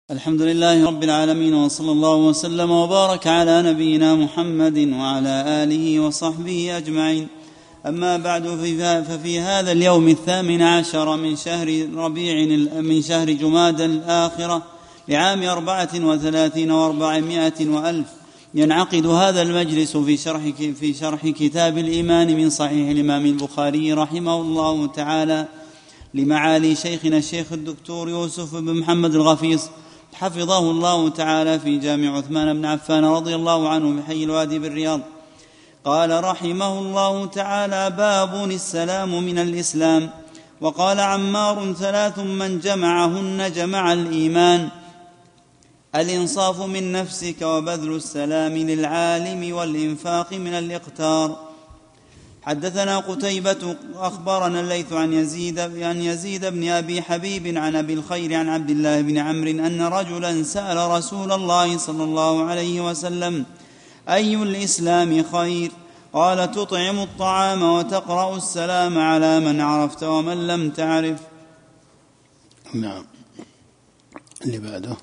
الحمد لله رب العالمين، وصلى الله وسلم وبارك على نبينا محمد وعلى آله وصحبه أجمعين. أما بعد، ففي هذا اليوم 18 من شهر جمادى الآخرة لعام 34 و400 وألف ينعقد هذا المجلس في شرح كتاب الإيمان من صحيح الإمام البخاري رحمه الله تعالى لمعالي شيخنا الشيخ الدكتور يوسف بن محمد الغفيص حفظه الله تعالى في جامع عثمان بن عفان رضي الله عنه بحي الوادي بالرياض. قال رحمه الله تعالى: باب السلام من الإسلام. وقال عمار: 3 من جمعهن جمع الإيمان: الإنصاف من نفسك، وبذل السلام للعالم، والإنفاق من الإقتار. حدثنا قتيبة أخبرنا الليث عن يزيد بن أبي حبيب عن أبي الخير عن عبد الله بن عمرو أن رجلا سأل رسول الله صلى الله عليه وسلم: أي الإسلام خير؟ قال: تطعم الطعام وتقرأ السلام على من عرفت ومن لم تعرف. نعم. اللي بعده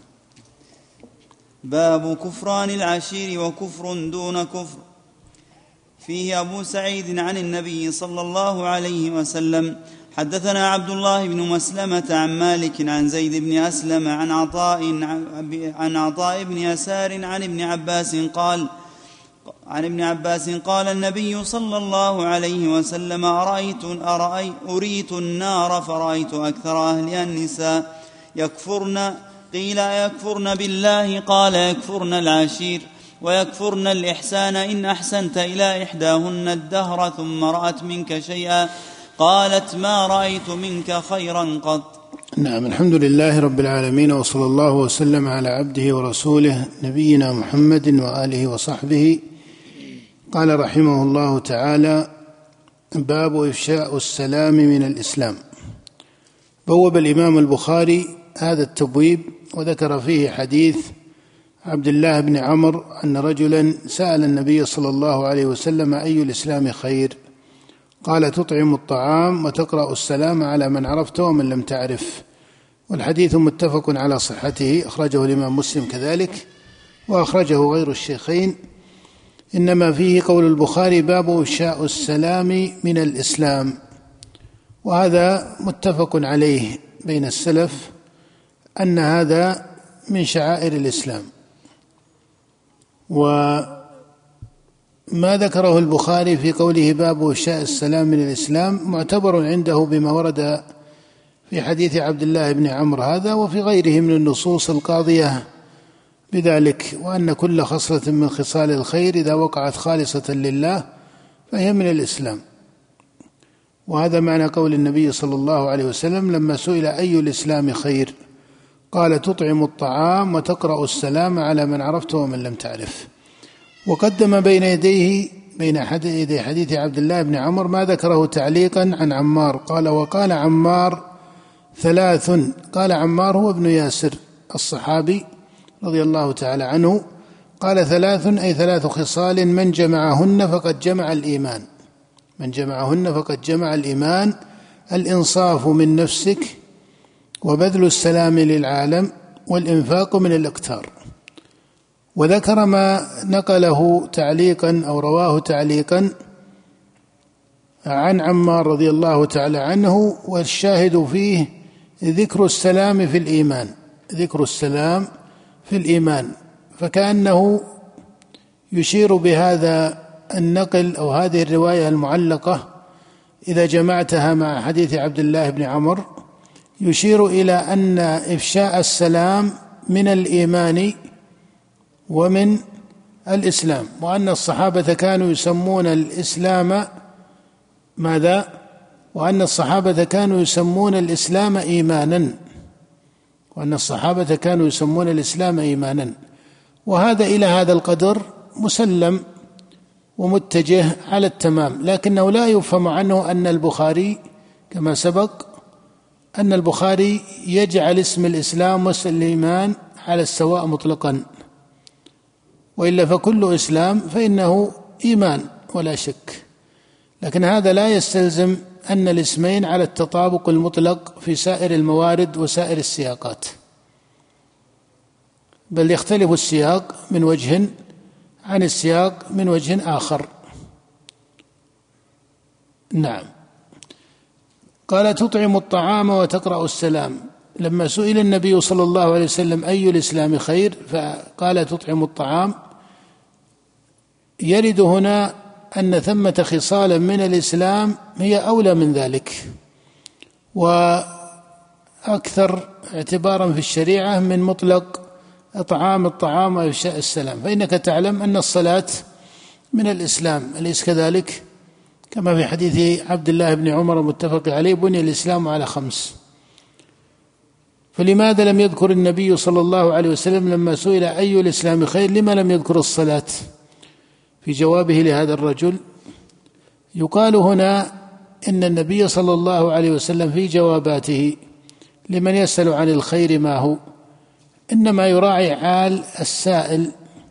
باب كفران العشير وكفر دون كفر. فيه أبو سعيد عن النبي صلى الله عليه وسلم. حدثنا عبد الله بن مسلمة عن مالك عن زيد بن أسلم عن عطاء بن يسار عن ابن عباس قال النبي صلى الله عليه وسلم: أريت النار فرأيت أكثر أهلها النساء يكفرن. قيل: يكفرن بالله؟ قال: يكفرن العشير ويكفرن الإحسان، إن أحسنت إلى إحداهن الدهر ثم رأت منك شيئا قالت: ما رأيت منك خيرا قط. نعم. الحمد لله رب العالمين، وصلى الله وسلم على عبده ورسوله نبينا محمد وآله وصحبه. قال رحمه الله تعالى: باب إفشاء السلام من الإسلام. بوب الإمام البخاري هذا التبويب وذكر فيه حديث عبد الله بن عمرو أن رجلا سأل النبي صلى الله عليه وسلم: أي الإسلام خير؟ قال: تطعم الطعام وتقرأ السلام على من عرفت ومن لم تعرف. والحديث متفق على صحته، أخرجه الإمام مسلم كذلك وأخرجه غير الشيخين. إنما فيه قول البخاري: باب إفشاء السلام من الإسلام، وهذا متفق عليه بين السلف أن هذا من شعائر الإسلام. وما ذكره البخاري في قوله باب إفشاء السلام من الإسلام معتبر عنده بما ورد في حديث عبد الله بن عمرو هذا وفي غيره من النصوص القاضية بذلك، وأن كل خصلة من خصال الخير إذا وقعت خالصة لله فهي من الإسلام. وهذا معنى قول النبي صلى الله عليه وسلم لما سئل: أي الإسلام خير؟ قال: تطعم الطعام وتقرأ السلام على من عرفت ومن لم تعرف. وقدم بين يدي حديث عبد الله بن عمرو ما ذكره تعليقا عن عمار قال: وقال عمار 3. قال عمار هو ابن ياسر الصحابي رضي الله تعالى عنه. قال 3 أي 3 خصال من جمعهن فقد جمع الإيمان. من جمعهن فقد جمع الإيمان: الإنصاف من نفسك، وبذل السلام للعالم، والإنفاق من الإقتار. وذكر ما نقله تعليقا أو رواه تعليقا عن عمار رضي الله تعالى عنه، والشاهد فيه ذكر السلام في الإيمان. ذكر السلام في الإيمان، فكأنه يشير بهذا النقل أو هذه الرواية المعلقة إذا جمعتها مع حديث عبد الله بن عمرو يشير إلى أن إفشاء السلام من الإيمان ومن الإسلام، وأن الصحابة كانوا يسمون الإسلام ماذا؟ وأن الصحابة كانوا يسمون الإسلام إيمانا. وأن الصحابة كانوا يسمون الإسلام إيمانا. وهذا إلى هذا القدر مسلم ومتجه على التمام، لكنه لا يفهم عنه أن البخاري كما سبق أن البخاري يجعل اسم الإسلام واسم الإيمان على السواء مطلقا، وإلا فكل إسلام فإنه إيمان ولا شك، لكن هذا لا يستلزم أن الاسمين على التطابق المطلق في سائر الموارد وسائر السياقات. بل يختلف السياق من وجه عن السياق من وجه آخر. نعم. قال تطعم الطعام وتقرأ السلام. لما سئل النبي صلى الله عليه وسلم أي الإسلام خير فقال تطعم الطعام، يرد هنا أن ثمة خصالا من الإسلام هي أولى من ذلك وأكثر اعتبارا في الشريعة من مطلق إطعام الطعام وإفشاء السلام. فإنك تعلم أن الصلاة من الإسلام، أليس كذلك؟ كما في حديث عبد الله بن عمر المتفق عليه: بني الإسلام على 5. فلماذا لم يذكر النبي صلى الله عليه وسلم لما سئل أي الإسلام خير لما لم يذكر الصلاة في جوابه لهذا الرجل؟ يقال هنا إن النبي صلى الله عليه وسلم في جواباته لمن يسأل عن الخير ما هو إنما يراعي حال السائل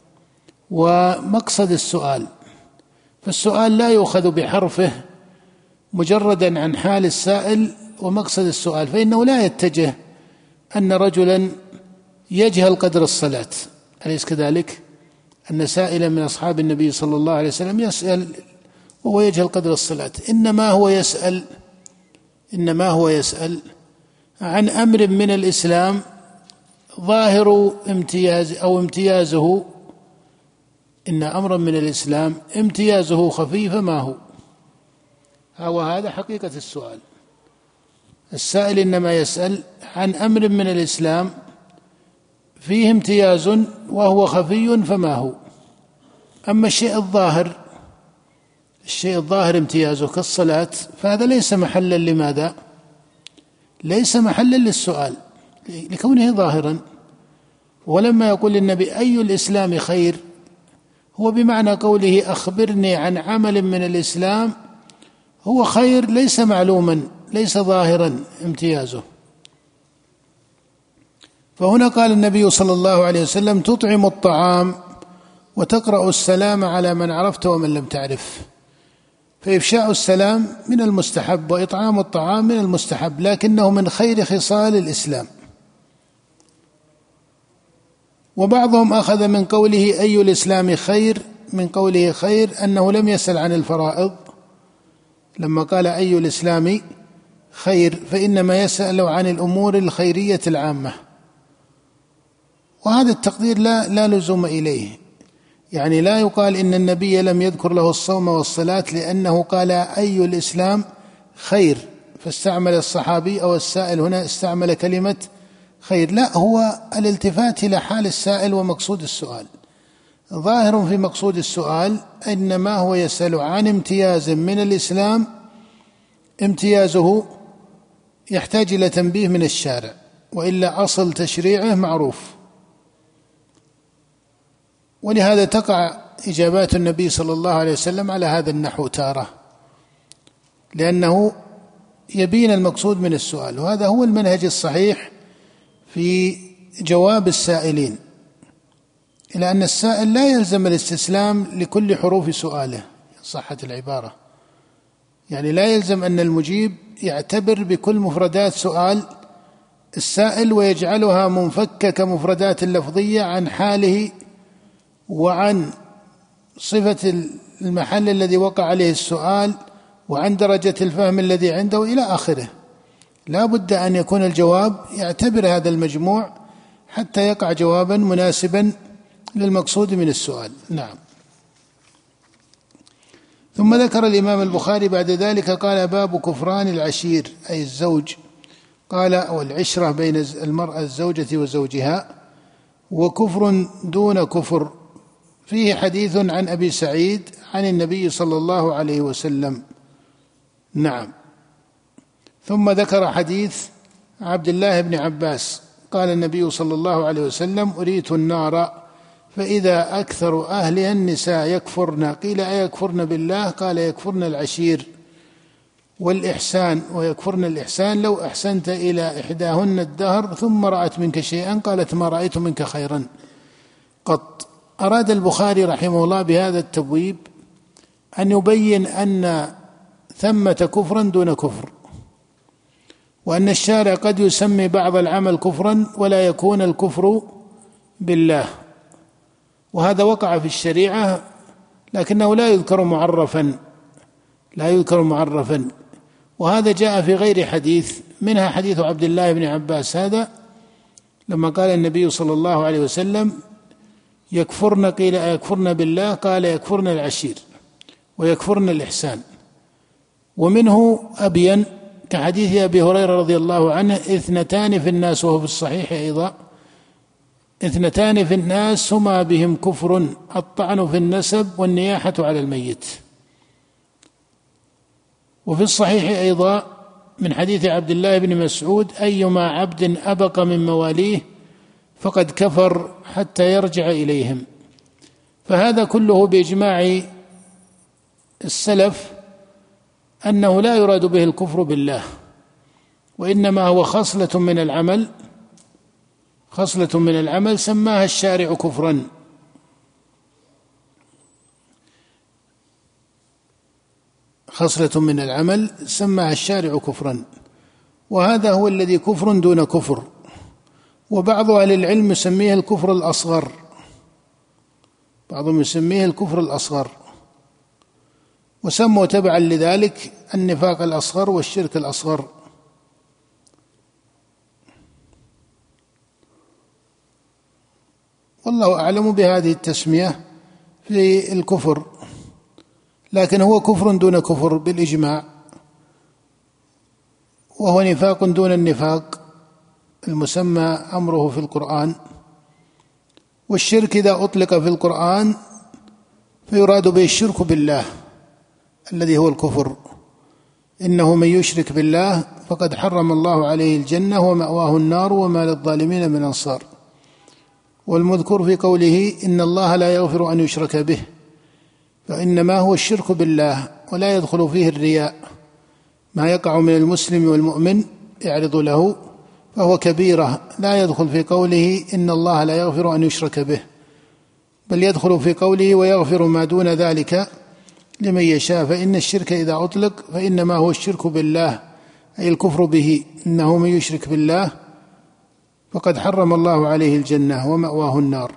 ومقصد السؤال، فالسؤال لا يؤخذ بحرفه مجردا عن حال السائل ومقصد السؤال، فإنه لا يتجه أن رجلا يجهل قدر الصلاة، أليس كذلك؟ أن سائلا من أصحاب النبي صلى الله عليه وسلم يسأل وهو يجهل قدر الصلاة، إنما هو يسأل عن أمر من الإسلام ظاهر امتيازه، إن أمرا من الإسلام امتيازه خفيف ما هو، وهذا حقيقة السؤال. السائل إنما يسأل عن أمر من الإسلام فيه امتياز وهو خفي فما هو. أما الشيء الظاهر امتيازه كالصلاة فهذا ليس محلا لماذا؟ ليس محلا للسؤال لكونه ظاهرا. ولما يقول النبي أي الإسلام خير هو بمعنى قوله أخبرني عن عمل من الإسلام هو خير ليس معلوما ليس ظاهرا امتيازه. فهنا قال النبي صلى الله عليه وسلم تطعم الطعام وتقرأ السلام على من عرفت ومن لم تعرف، فإفشاء السلام من المستحب وإطعام الطعام من المستحب، لكنه من خير خصال الإسلام. وبعضهم أخذ من قوله أي الإسلام خير من قوله خير أنه لم يسأل عن الفرائض، لما قال أي الإسلام خير فإنما يسأل عن الأمور الخيرية العامة، وهذا التقدير لا لزوم إليه، يعني لا يقال إن النبي لم يذكر له الصوم والصلاة لأنه قال أي الإسلام خير فاستعمل الصحابي أو السائل هنا استعمل كلمة خير، لا، هو الالتفات إلى حال السائل ومقصود السؤال. ظاهر في مقصود السؤال إنما هو يسأل عن امتياز من الإسلام امتيازه يحتاج إلى تنبيه من الشارع، وإلا أصل تشريعه معروف. ولهذا تقع إجابات النبي صلى الله عليه وسلم على هذا النحو تارة، لأنه يبين المقصود من السؤال، وهذا هو المنهج الصحيح في جواب السائلين، إلى أن السائل لا يلزم الاستسلام لكل حروف سؤاله صحة العبارة، يعني لا يلزم أن المجيب يعتبر بكل مفردات سؤال السائل ويجعلها منفكة كمفردات اللفظية عن حاله وعن صفة المحل الذي وقع عليه السؤال وعن درجة الفهم الذي عنده إلى آخره. لا بد أن يكون الجواب يعتبر هذا المجموع حتى يقع جوابا مناسبا للمقصود من السؤال. نعم. ثم ذكر الإمام البخاري بعد ذلك قال باب كفران العشير أي الزوج، قال أو العشرة بين المرأة الزوجة وزوجها، وكفر دون كفر، فيه حديث عن أبي سعيد عن النبي صلى الله عليه وسلم. نعم. ثم ذكر حديث عبد الله بن عباس قال النبي صلى الله عليه وسلم أريت النار فإذا أكثر أهلها النساء يكفرن، قيل أيكفرن بالله؟ قال يكفرن العشير والإحسان، ويكفرن الإحسان لو أحسنت إلى إحداهن الدهر ثم رأت منك شيئا قالت ما رأيت منك خيرا قط. أراد البخاري رحمه الله بهذا التبويب أن يبين أن ثمة كفرا دون كفر، وأن الشارع قد يسمي بعض العمل كفرا ولا يكون الكفر بالله، وهذا وقع في الشريعة لكنه لا يذكر معرفا، وهذا جاء في غير حديث، منها حديث عبد الله بن عباس هذا لما قال النبي صلى الله عليه وسلم: يكفرن، قيل أيكفرن بالله؟ قال: يكفرن العشير ويكفرن الإحسان. ومنه أبين كحديث أبي هريرة رضي الله عنه: اثنتان في الناس، وهو في الصحيح أيضا: اثنتان في الناس هما بهم كفر، الطعن في النسب والنياحة على الميت. وفي الصحيح أيضا من حديث عبد الله بن مسعود: أيما عبد أبق من مواليه فقد كفر حتى يرجع إليهم. فهذا كله بإجماع السلف أنه لا يراد به الكفر بالله، وإنما هو خصلة من العمل سماها الشارع كفرا. خصلة من العمل سماها الشارع كفرا، وهذا هو الذي كفر دون كفر. وبعض أهل العلم يسميه الكفر الأصغر، بعضهم يسميه الكفر الأصغر، وسموا تبعا لذلك النفاق الأصغر والشرك الأصغر. والله أعلم بهذه التسمية في الكفر، لكن هو كفر دون كفر بالإجماع، وهو نفاق دون النفاق المسمى أمره في القرآن. والشرك إذا أطلق في القرآن فيراد به الشرك بالله الذي هو الكفر. إنه من يشرك بالله فقد حرم الله عليه الجنة ومأواه النار وما للظالمين من أنصار. والمذكور في قوله: إن الله لا يغفر أن يشرك به، فإنما هو الشرك بالله، ولا يدخل فيه الرياء. ما يقع من المسلم والمؤمن يعرض له فهو كبيرة، لا يدخل في قوله إن الله لا يغفر أن يشرك به، بل يدخل في قوله ويغفر ما دون ذلك لمن يشاء. فإن الشرك إذا أطلق فإنما هو الشرك بالله، أي الكفر به. إنه من يشرك بالله فقد حرم الله عليه الجنة ومأواه النار.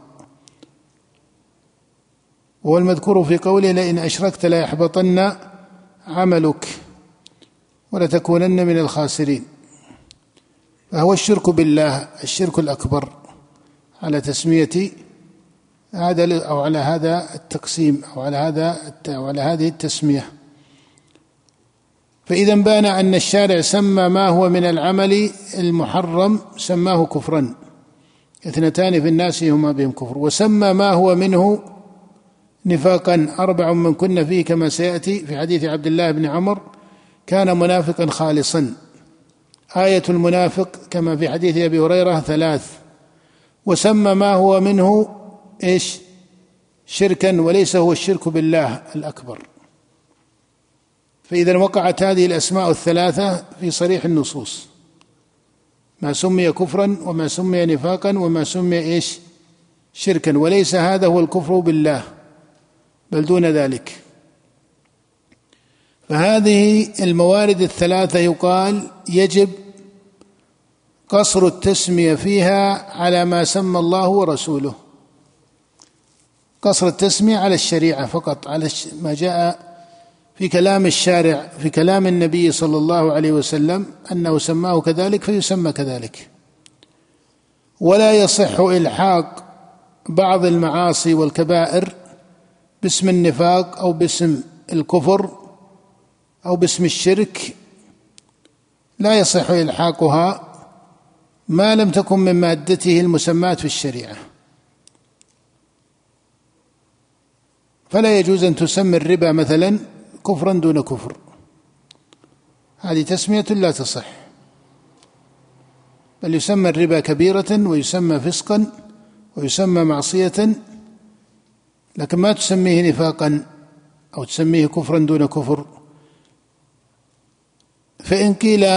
والمذكور في قوله: لئن أشركت ليحبطن عملك ولتكونن من الخاسرين. فهو الشرك بالله، الشرك الأكبر، على تسمية هذا أو على هذا التقسيم أو على هذه التسمية. فإذا بان أن الشارع سمى ما هو من العمل المحرم سماه كفرا، اثنتان في الناس هما بهم كفر. وسمى ما هو منه نفاقا: 4 من كن فيه، كما سيأتي في حديث عبد الله بن عمر: كان منافقا خالصا. آية المنافق كما في حديث أبي هريرة 3. وسمى ما هو منه إيش؟ شركا، وليس هو الشرك بالله الأكبر. فإذا وقعت هذه الأسماء الثلاثة في صريح النصوص: ما سمي كفرا وما سمي نفاقا وما سمي إيش؟ شركا، وليس هذا هو الكفر بالله بل دون ذلك. فهذه الموارد الثلاثة يقال يجب قصر التسمية فيها على ما سمى الله ورسوله، قصر التسمية على الشريعة فقط، على ما جاء في كلام الشارع، في كلام النبي صلى الله عليه وسلم أنه سماه كذلك فيسمى كذلك. ولا يصح إلحاق بعض المعاصي والكبائر باسم النفاق أو باسم الكفر أو باسم الشرك، لا يصح إلحاقها ما لم تكن من مادته المسمات في الشريعة. فلا يجوز أن تسمي الربا مثلا كفرا دون كفر، هذه تسمية لا تصح، بل يسمى الربا كبيرة ويسمى فسقا ويسمى معصية، لكن ما تسميه نفاقا أو تسميه كفرا دون كفر. فإن قيل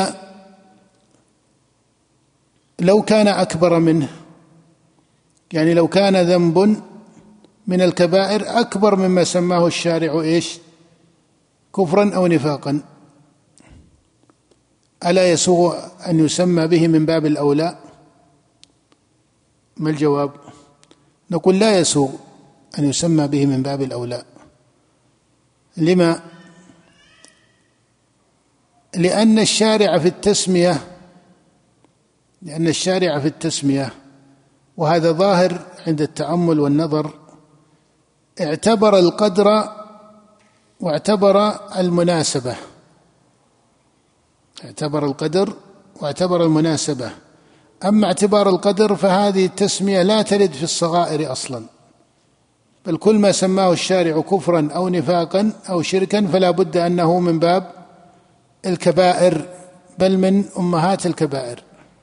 لو كان أكبر منه، يعني لو كان ذنب من الكبائر أكبر مما سماه الشارع إيش؟ كفرا أو نفاقا، ألا يسوغ أن يسمى به من باب الأولى؟ ما الجواب؟ نقول لا يسوغ أن يسمى به من باب الأولى. لما؟ لأن الشارع في التسمية وهذا ظاهر عند التأمل والنظر، اعتبر القدر واعتبر المناسبة، أما اعتبار القدر فهذه التسمية لا ترد في الصغائر أصلا، بل كل ما سماه الشارع كفرا أو نفاقا أو شركا فلا بد أنه من باب الكبائر، بل من أمهات الكبائر،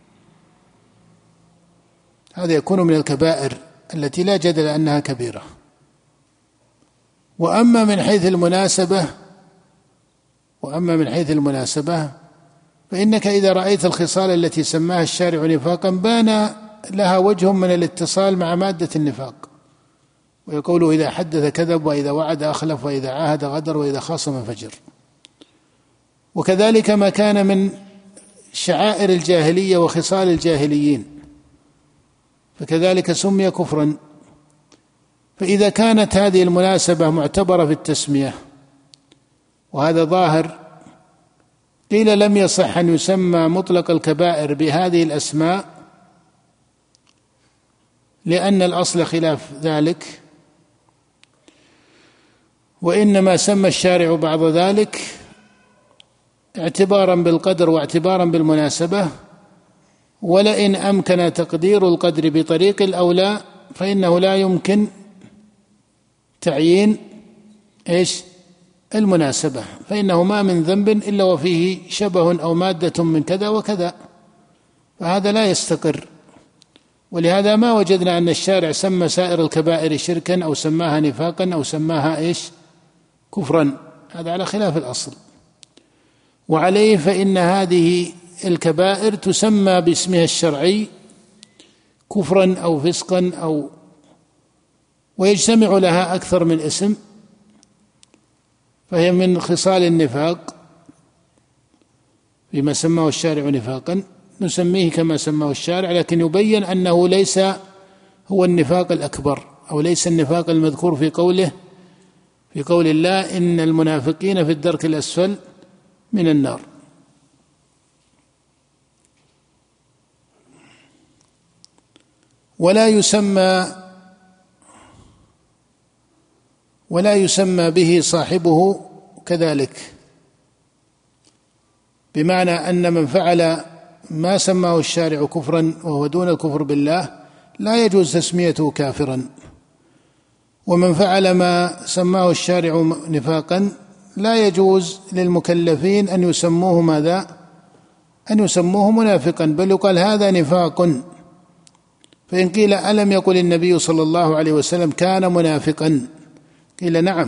هذا يكون من الكبائر التي لا جدل أنها كبيرة. وأما من حيث المناسبة فإنك إذا رأيت الخصال التي سماها الشارع نفاقا بان لها وجه من الاتصال مع مادة النفاق، ويقول إذا حدث كذب، وإذا وعد أخلف، وإذا عاهد غدر، وإذا خاصم فجر. وكذلك ما كان من شعائر الجاهلية وخصال الجاهليين فكذلك سمي كفرا. فإذا كانت هذه المناسبة معتبرة في التسمية وهذا ظاهر، قيل لم يصح أن يسمى مطلق الكبائر بهذه الأسماء لأن الأصل خلاف ذلك، وإنما سمى الشارع بعض ذلك اعتبارا بالقدر واعتبارا بالمناسبة. ولئن أمكن تقدير القدر بطريق الأولى فإنه لا يمكن تعيين المناسبة، فإنه ما من ذنب إلا وفيه شبه أو مادة من كذا وكذا، فهذا لا يستقر. ولهذا ما وجدنا أن الشارع سمى سائر الكبائر شركا أو سماها نفاقا أو سماها كفرا، هذا على خلاف الأصل. وعليه فإن هذه الكبائر تسمى باسمها الشرعي كفرا أو فسقا ويجتمع لها أكثر من اسم، فهي من خصال النفاق بما سماه الشارع نفاقا، نسميه كما سماه الشارع، لكن يبين أنه ليس هو النفاق الأكبر، أو ليس النفاق المذكور في قول الله إن المنافقين في الدرك الأسفل من النار. ولا يسمى به صاحبه كذلك، بمعنى أن من فعل ما سماه الشارع كفرا وهو دون الكفر بالله لا يجوز تسميته كافرا، ومن فعل ما سماه الشارع نفاقا لا يجوز للمكلفين أن يسموه منافقا، بل يقال هذا نفاق. فإن قيل ألم يقل النبي صلى الله عليه وسلم كان منافقا؟ قيل نعم،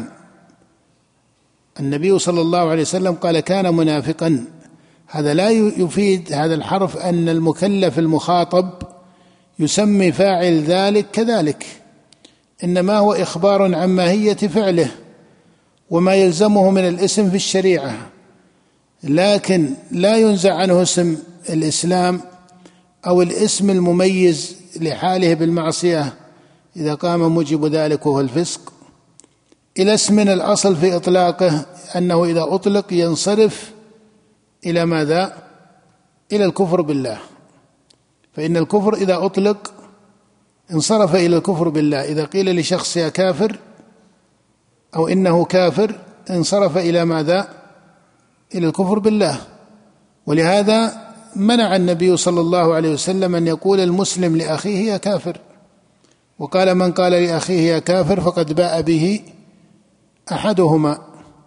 النبي صلى الله عليه وسلم قال كان منافقا. هذا لا يفيد هذا الحرف أن المكلف المخاطب يسمي فاعل ذلك كذلك، إنما هو إخبار عن ماهية فعله وما يلزمه من الاسم في الشريعة، لكن لا ينزع عنه اسم الإسلام أو الاسم المميز لحاله بالمعصية إذا قام موجب ذلك وهو الفسق، إلى اسم الأصل في إطلاقه أنه إذا أطلق ينصرف إلى ماذا؟ إلى الكفر بالله، فإن الكفر إذا أطلق انصرف إلى الكفر بالله. إذا قيل لشخص يا كافر أو إنه كافر انصرف إلى ماذا؟ إلى الكفر بالله. ولهذا منع النبي صلى الله عليه وسلم أن يقول المسلم لأخيه يا كافر، وقال من قال لأخيه يا كافر فقد باء به أحدهما.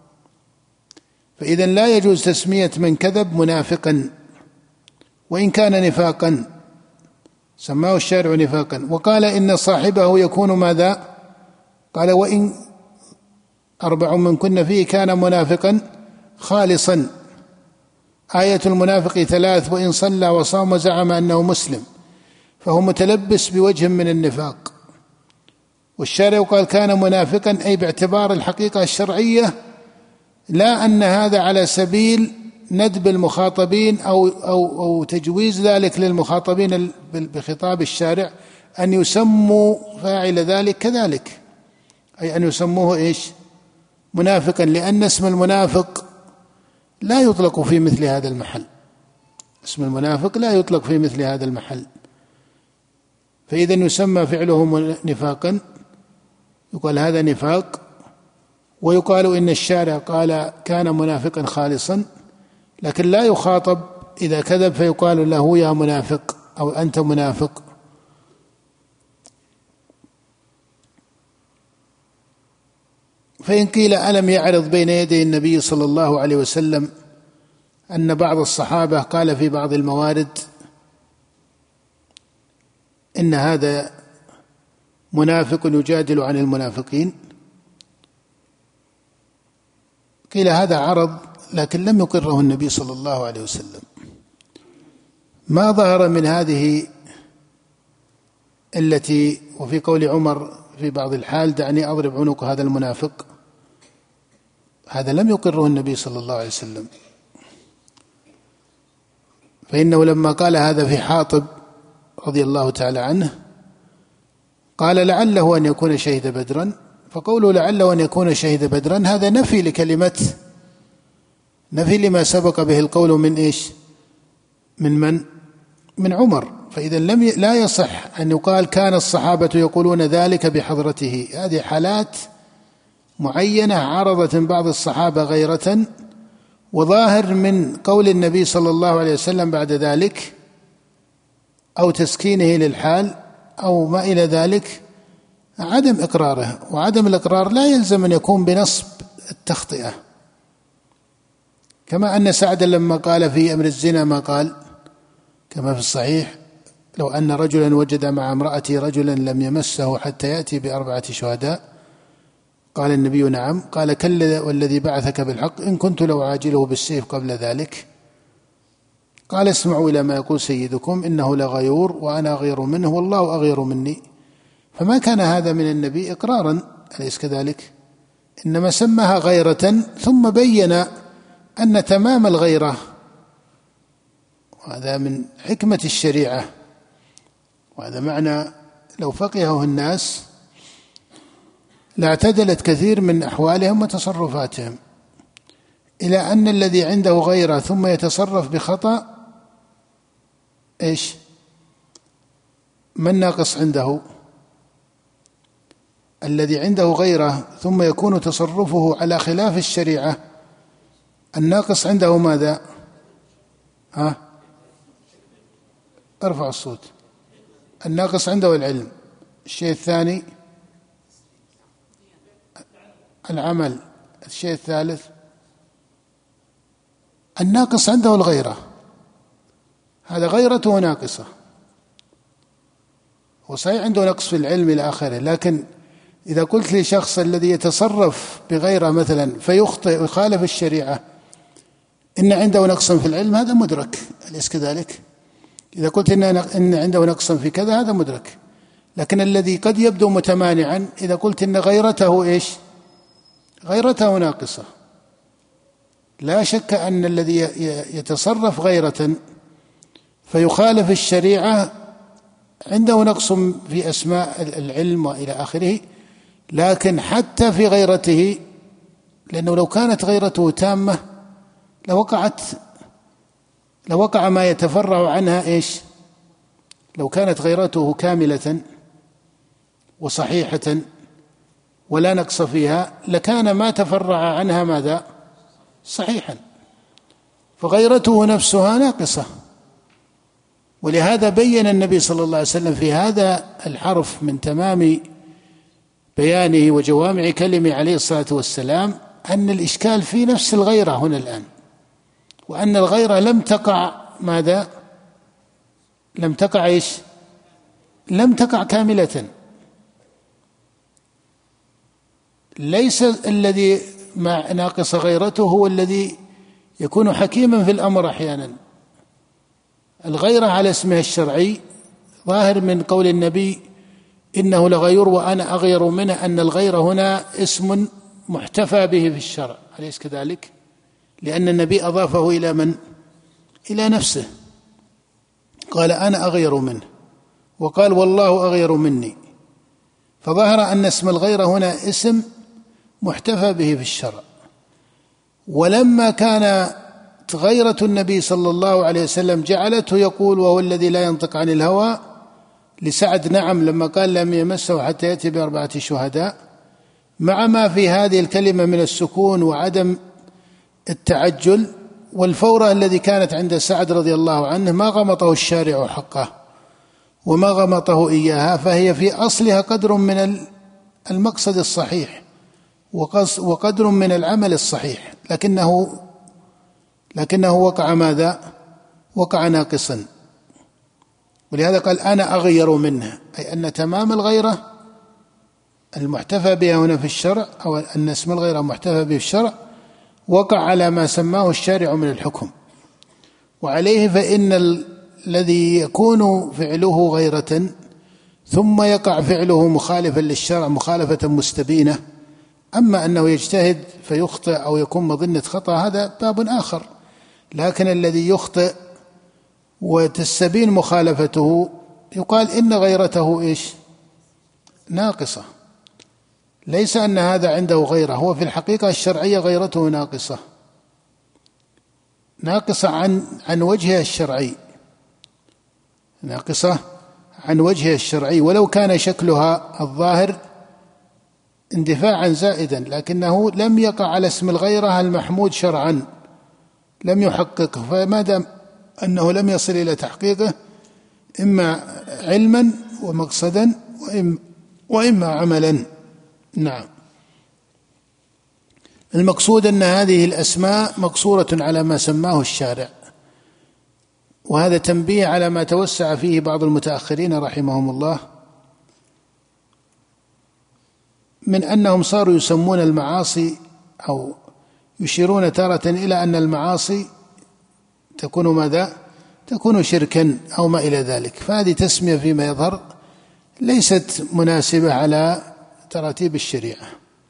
فإذا لا يجوز تسمية من كذب منافقا وإن كان نفاقا، سماه الشارع نفاقا. وقال إن صاحبه يكون ماذا؟ قال وإن 4 من كن فيه كان منافقا خالصا. آية المنافق 3: وإن صلى وصام وزعم أنه مسلم، فهو متلبس بوجه من النفاق. والشارع قال كان منافقا أي باعتبار الحقيقة الشرعية، لا أن هذا على سبيل ندب المخاطبين أو تجويز ذلك للمخاطبين بخطاب الشارع أن يسموا فاعل ذلك كذلك، أي أن يسموه إيش؟ منافقا، لأن اسم المنافق لا يطلق في مثل هذا المحل، اسم المنافق لا يطلق في مثل هذا المحل، فإذا يسمى فعله نفاقا، يقال هذا نفاق، ويقال إن الشارع قال كان منافقا خالصا، لكن لا يخاطب إذا كذب فيقال له يا منافق أو أنت منافق. فإن قيل ألم يعرض بين يدي النبي صلى الله عليه وسلم أن بعض الصحابة قال في بعض الموارد إن هذا منافق يجادل عن المنافقين، قيل هذا عرض لكن لم يقره النبي صلى الله عليه وسلم. ما ظهر من هذه التي وفي قول عمر في بعض الحال دعني أضرب عنق هذا المنافق، هذا لم يقره النبي صلى الله عليه وسلم، فإنه لما قال هذا في حاطب رضي الله تعالى عنه قال لعله أن يكون شهد بدرا، فقوله لعله أن يكون شهد بدرا هذا نفي لكلمة، نفي لما سبق به القول من إيش؟ من عمر، فإذا لا يصح أن يقال كان الصحابة يقولون ذلك بحضرته. هذه حالات معينة عرضت من بعض الصحابة غيرة، وظاهر من قول النبي صلى الله عليه وسلم بعد ذلك أو تسكينه للحال أو ما إلى ذلك عدم إقراره، وعدم الإقرار لا يلزم أن يكون بنصب التخطئة، كما أن سعد لما قال في أمر الزنا ما قال كما في الصحيح لو أن رجلا وجد مع امرأته رجلا لم يمسه حتى يأتي ب4 شهداء، قال النبي نعم، قال كلا والذي بعثك بالحق إن كنت لو عاجله بالسيف قبل ذلك، قال اسمعوا إلى ما يقول سيدكم إنه لغيور وأنا أغير منه والله أغير مني. فما كان هذا من النبي إقرارا، أليس كذلك؟ إنما سماها غيرة ثم بين أن تمام الغيرة، وهذا من حكمة الشريعة، وهذا معنى لو فقهه الناس لاعتدلت كثير من أحوالهم وتصرفاتهم، إلى أن الذي عنده غيرة ثم يتصرف بخطأ إيش؟ من ناقص عنده؟ الذي عنده غيرة ثم يكون تصرفه على خلاف الشريعة، الناقص عنده ماذا؟ ارفع الصوت. الناقص عنده العلم. الشيء الثاني العمل. الشيء الثالث الناقص عنده الغيرة، هذا غيرته ناقصة، وصحيح عنده نقص في العلم إلى آخره، لكن إذا قلت لشخص الذي يتصرف بغيره مثلا فيخطئ ويخالف الشريعة إن عنده نقصا في العلم، هذا مدرك، أليس كذلك؟ إذا قلت إن عنده نقصا في كذا هذا مدرك. لكن الذي قد يبدو متمانعا إذا قلت إن غيرته إيش؟ غيرته ناقصة. لا شك أن الذي يتصرف غيرة فيخالف الشريعة عنده نقص في أسماء العلم وإلى آخره، لكن حتى في غيرته، لأنه لو كانت غيرته تامة لوقع ما يتفرع عنها إيش؟ لو كانت غيرته كاملة وصحيحة ولا نقص فيها لكان ما تفرع عنها ماذا؟ صحيحا. فغيرته نفسها ناقصة، ولهذا بين النبي صلى الله عليه وسلم في هذا الحرف من تمام بيانه وجوامع كلمه عليه الصلاة والسلام أن الإشكال في نفس الغيرة هنا الآن، وأن الغيرة لم تقع ماذا؟ لم تقع إيش؟ لم تقع كاملة. ليس الذي ناقص غيرته هو الذي يكون حكيما في الأمر أحيانا. الغيرة على اسمها الشرعي ظاهر من قول النبي إنه لغيور وأنا أغير منه، أن الغيرة هنا اسم محتفى به في الشرع، أليس كذلك؟ لأن النبي أضافه إلى من؟ إلى نفسه، قال أنا أغير منه، وقال والله أغير مني، فظهر أن اسم الغيرة هنا اسم محتفى به في الشرع. ولما كانت غيرة النبي صلى الله عليه وسلم جعلته يقول وهو الذي لا ينطق عن الهوى لسعد نعم لما قال لم يمسه حتى يأتي ب4 شهداء، مع ما في هذه الكلمة من السكون وعدم التعجل والفورة الذي كانت عند سعد رضي الله عنه، ما غمطه الشارع حقه وما غمطه إياها، فهي في أصلها قدر من المقصد الصحيح وقدر من العمل الصحيح، لكنه وقع ماذا؟ وقع ناقصا. ولهذا قال أنا أغير منه، أي أن تمام الغيرة المحتفى بها هنا في الشرع، أو أن اسم الغيرة محتفى به في الشرع وقع على ما سماه الشارع من الحكم. وعليه فإن الذي يكون فعله غيرة ثم يقع فعله مخالفا للشرع مخالفة مستبينة، أما أنه يجتهد فيخطئ أو يكون مظنة خطأ هذا باب آخر، لكن الذي يخطئ وتستبين مخالفته يقال إن غيرته إيش؟ ناقصة. ليس أن هذا عنده غيرة، هو في الحقيقة الشرعية غيرته ناقصة عن وجهها الشرعي، ناقصة عن وجهها الشرعي، ولو كان شكلها الظاهر اندفاعا زائدا، لكنه لم يقع على اسم الغيرة المحمود شرعا، لم يحققه، فما دام أنه لم يصل إلى تحقيقه إما علما ومقصدا وإما عملا. نعم. المقصود أن هذه الأسماء مقصورة على ما سماه الشارع، وهذا تنبيه على ما توسع فيه بعض المتأخرين رحمهم الله من أنهم صاروا يسمون المعاصي أو يشيرون تارة إلى أن المعاصي تكون ماذا؟ تكون شركا أو ما إلى ذلك، فهذه تسمية فيما يظهر ليست مناسبة على تراتيب الشريعة،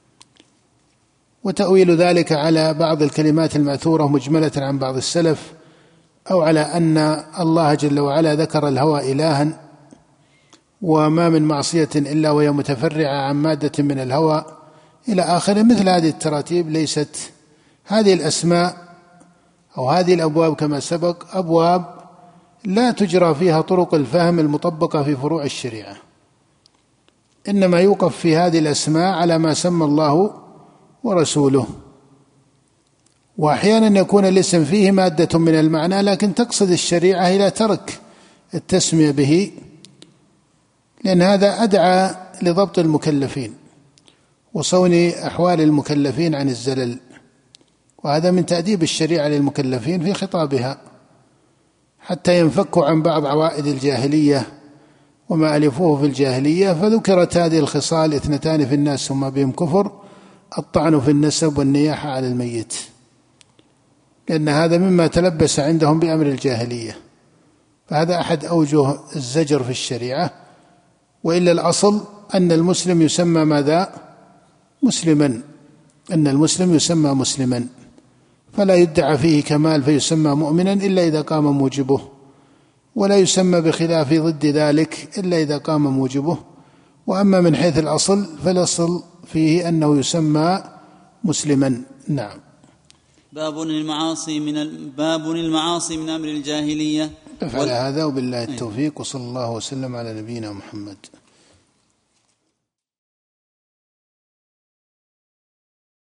وتأويل ذلك على بعض الكلمات المأثورة مجملة عن بعض السلف، أو على أن الله جل وعلا ذكر الهوى إلها وما من معصية إلا وهي متفرعة عن مادة من الهوى إلى آخره. مثل هذه التراتيب ليست، هذه الأسماء أو هذه الأبواب كما سبق أبواب لا تجرى فيها طرق الفهم المطبقة في فروع الشريعة، إنما يوقف في هذه الأسماء على ما سمى الله ورسوله. وأحيانا يكون الاسم فيه مادة من المعنى لكن تقصد الشريعة إلى ترك التسمية به، لأن هذا أدعى لضبط المكلفين وصون أحوال المكلفين عن الزلل، وهذا من تأديب الشريعة للمكلفين في خطابها حتى ينفكوا عن بعض عوائد الجاهلية وما ألفوه في الجاهلية. فذكرت هذه الخصال 2 في الناس هما بهم كفر: الطعن في النسب والنياحة على الميت، لأن هذا مما تلبس عندهم بأمر الجاهلية، فهذا أحد أوجه الزجر في الشريعة. وإلا الأصل أن المسلم يسمى ماذا؟ مسلما، أن المسلم يسمى مسلما، فلا يدعى فيه كمال فيسمى مؤمنا إلا إذا قام موجبه، ولا يسمى بخلاف ضد ذلك إلا إذا قام موجبه. وأما من حيث الأصل فالأصل فيه أنه يسمى مسلما. نعم. باب المعاصي من أمر الجاهلية. نفعل هذا وبالله التوفيق، وصلى الله وسلم على نبينا محمد.